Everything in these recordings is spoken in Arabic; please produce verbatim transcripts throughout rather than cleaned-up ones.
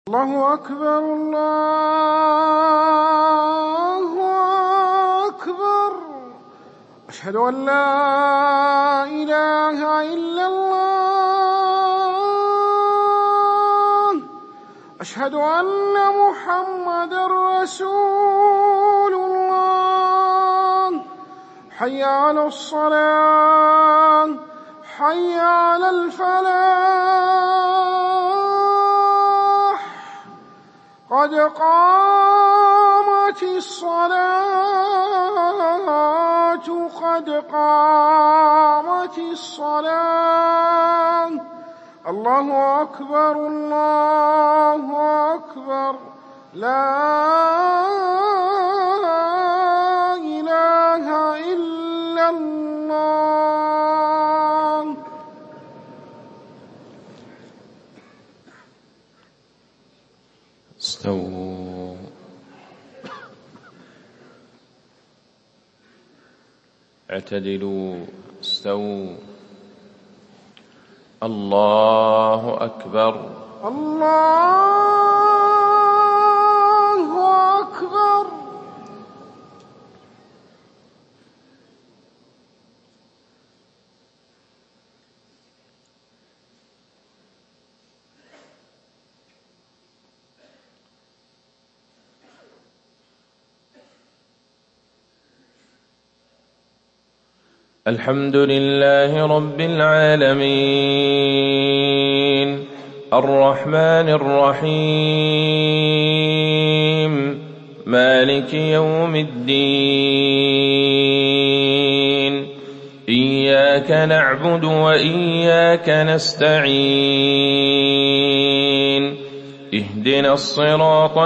الله أكبر الله أكبر. أشهد أن لا إله إلا الله. أشهد أن محمدًا رسول الله. حي على الصلاة حي على الفلاح. قد قامت الصلاة قد قامت الصلاة. الله أكبر الله أكبر. لا إله إلا الله. استووا. اعتدلوا. استووا. الله أكبر الله أكبر. الحمد لله رب العالمين الرحمن الرحيم مالك يوم الدين. إياك نعبد وإياك نستعين. اهدنا الصراط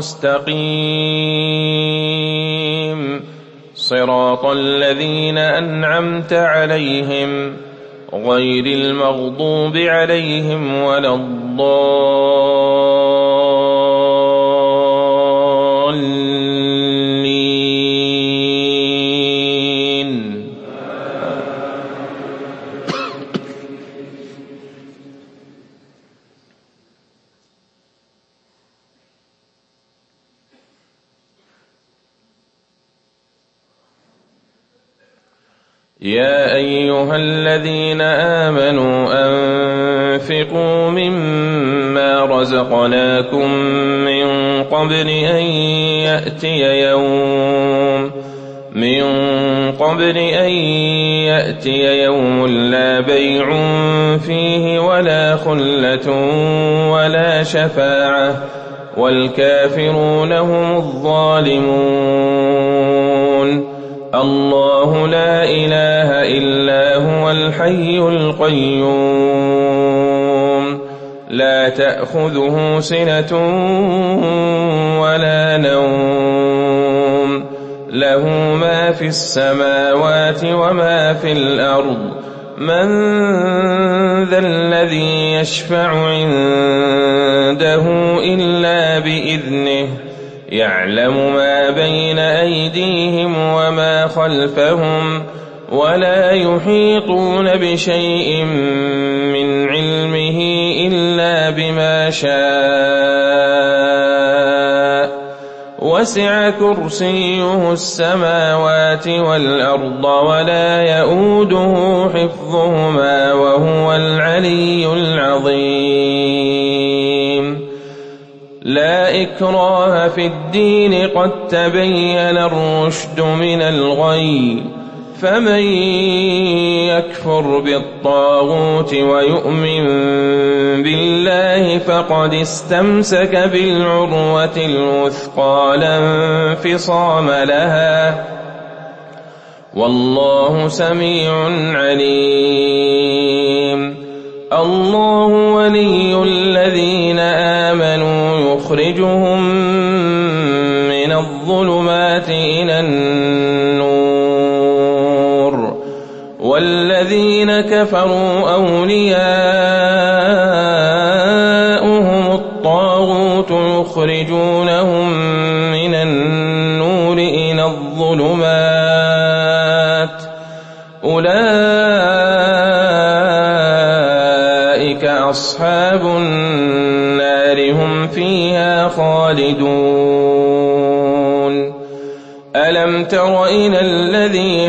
المستقيم صراط الذين أنعمت عليهم غير المغضوب عليهم ولا الضالين. يا أيها الذين آمنوا أنفقوا مما رزقناكم من قبل أن يأتي يوم من قبل أن يأتي يوم لا بيع فيه ولا خلة ولا شفاعة والكافرون هم الظالمون. الله لا إله إلا هو الحي القيوم لا تأخذه سنة ولا نوم له ما في السماوات وما في الأرض. من ذا الذي يشفع عنده إلا بإذنه يعلم ما بين أيديهم وما خلفهم ولا يحيطون بشيء من علمه إلا بما شاء. وسع كرسيه السماوات والأرض ولا يئوده حفظهما وهو العلي العظيم. لا إكراه في الدين قد تبين الرشد من الغي. فمن يكفر بالطاغوت ويؤمن بالله فقد استمسك بالعروة الوثقى لا انفصام لها والله سميع عليم. الله ولي الذين آمنوا يخرجهم من الظلمات إلى النور والذين كفروا أولياؤهم الطاغوت يخرجونهم من النور إلى الظلمات. أولئك أصحاب النار النار هم فيها خالدون ألم تر إلى الذي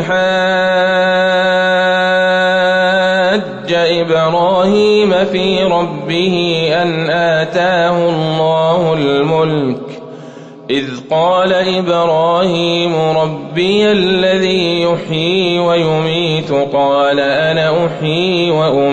حاج إبراهيم في ربه أن آتاه الله الملك إذ قال إبراهيم ربي الذي يحيي ويميت قال أنا أحيي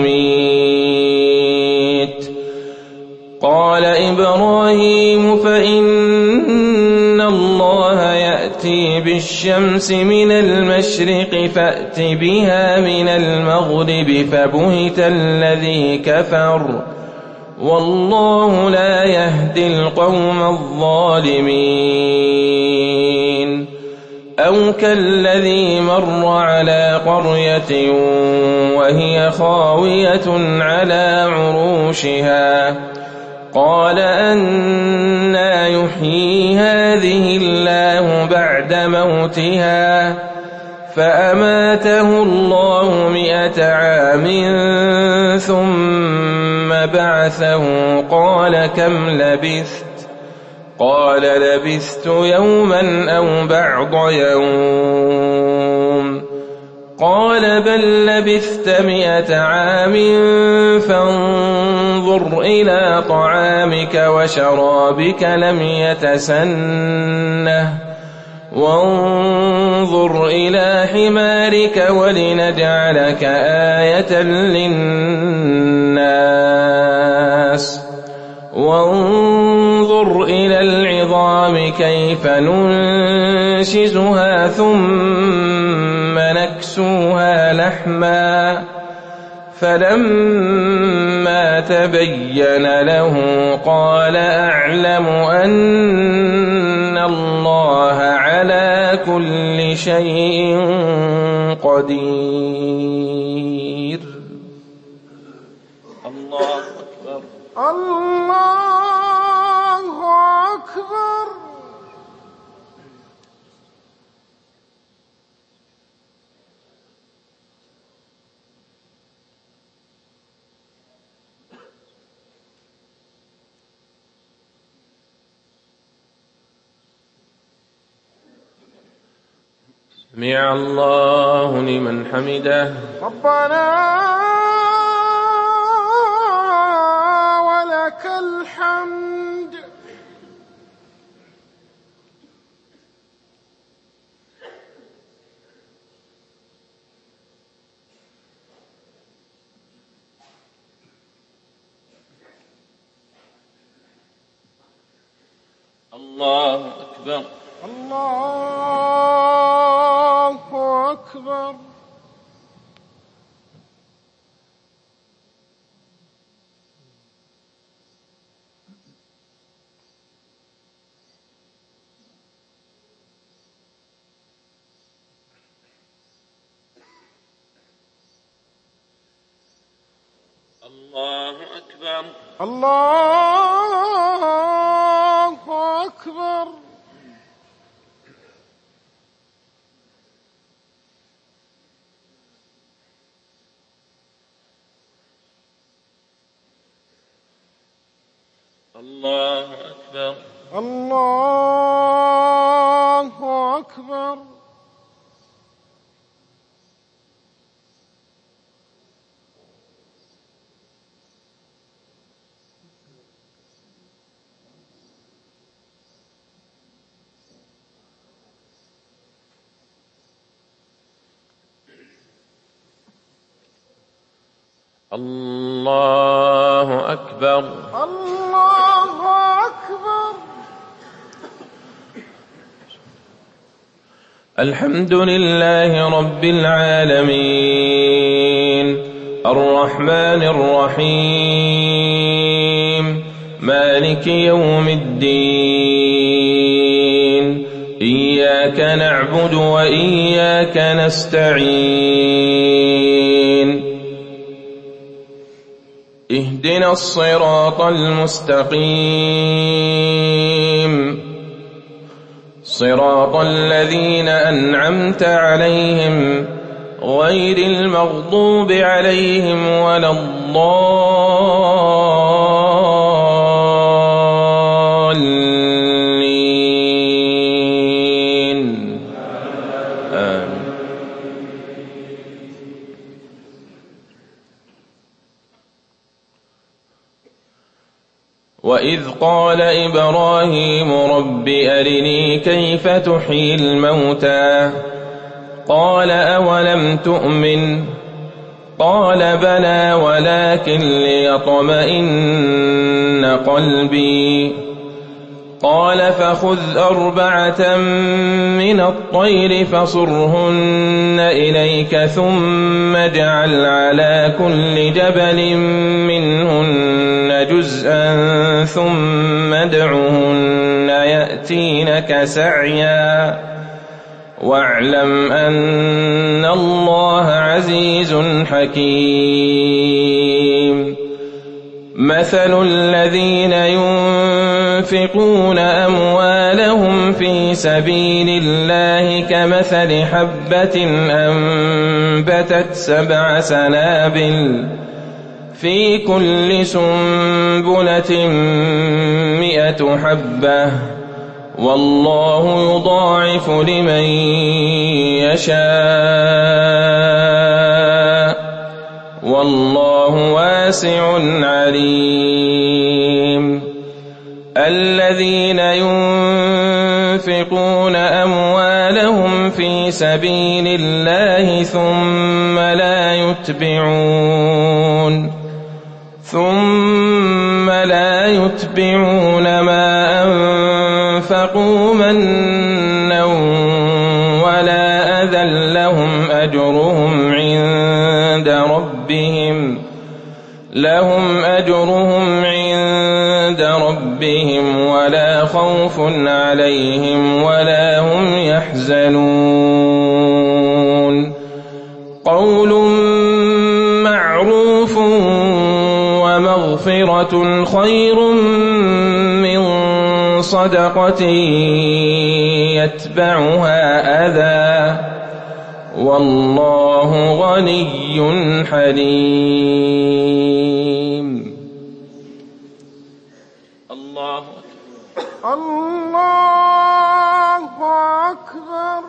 وأميت قال إبراهيم فإن الله يأتي بالشمس من المشرق فأت بها من المغرب فبهت الذي كفر والله لا يهدي القوم الظالمين أو كالذي مر على قرية وهي خاوية على عروشها قال أنى يحيي هذه الله بعد موتها فأماته الله مئة عام ثم بعثه قال كم لبثت قال لبثت يوما أو بعض يوم قال بل لبثت مئة عام فانظر إلى طعامك وشرابك لم يتسنه وانظر إلى حمارك ولنجعلك آية للناس وانظر إلى العظام كيف ننشزها ثم نكسوها لحما فلما تبين له قال أعلم أن الله على كل شيء قدير. الله أكبر. الله أكبر. سمع الله لمن حمده. ربنا ولك الحمد. الله أكبر. الله أكبر. الله أكبر. الله أكبر. الله أكبر. الله أكبر. الله أكبر. الله أكبر. الحمد لله رب العالمين الرحمن الرحيم مالك يوم الدين إياك نعبد وإياك نستعين اهدنا الصراط المستقيم صراط الذين أنعمت عليهم غير المغضوب عليهم ولا الضالين وإذ قال إبراهيم رب أرني كيف تحيي الموتى قال أولم تؤمن قال بلى ولكن ليطمئن قلبي قال فخذ أربعة من الطير فصرهن إليك ثم اجعل على كل جبل منهن جزءا ثم ادعهن يأتينك سعيا واعلم أن الله عزيز حكيم مثل الذين ينفقون أموالهم في سبيل الله كمثل حبة أنبتت سبع سنابل في كل سنبلة مئة حبة والله يضاعف لمن يشاء والله واسع عليم الذين ينفقون أموالهم في سبيل الله ثم لا يتبعون ثم لا يتبعون ما أنفقوا منا ولا أذى لهم أجرهم عند ربهم لهم أجرهم عند ربهم ولا خوف عليهم ولا هم يحزنون قول معروف ومغفرة خير من صدقة يتبعها أذى والله غني حليم. الله أكبر الله أكبر.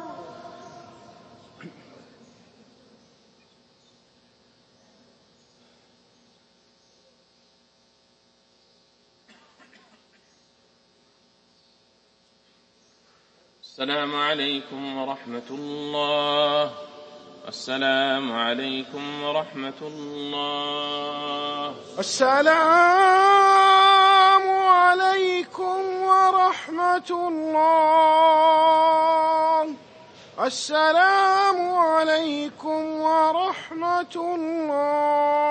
السلام عليكم ورحمة الله. السلام عليكم ورحمة الله. السلام عليكم ورحمة الله. السلام عليكم ورحمة الله.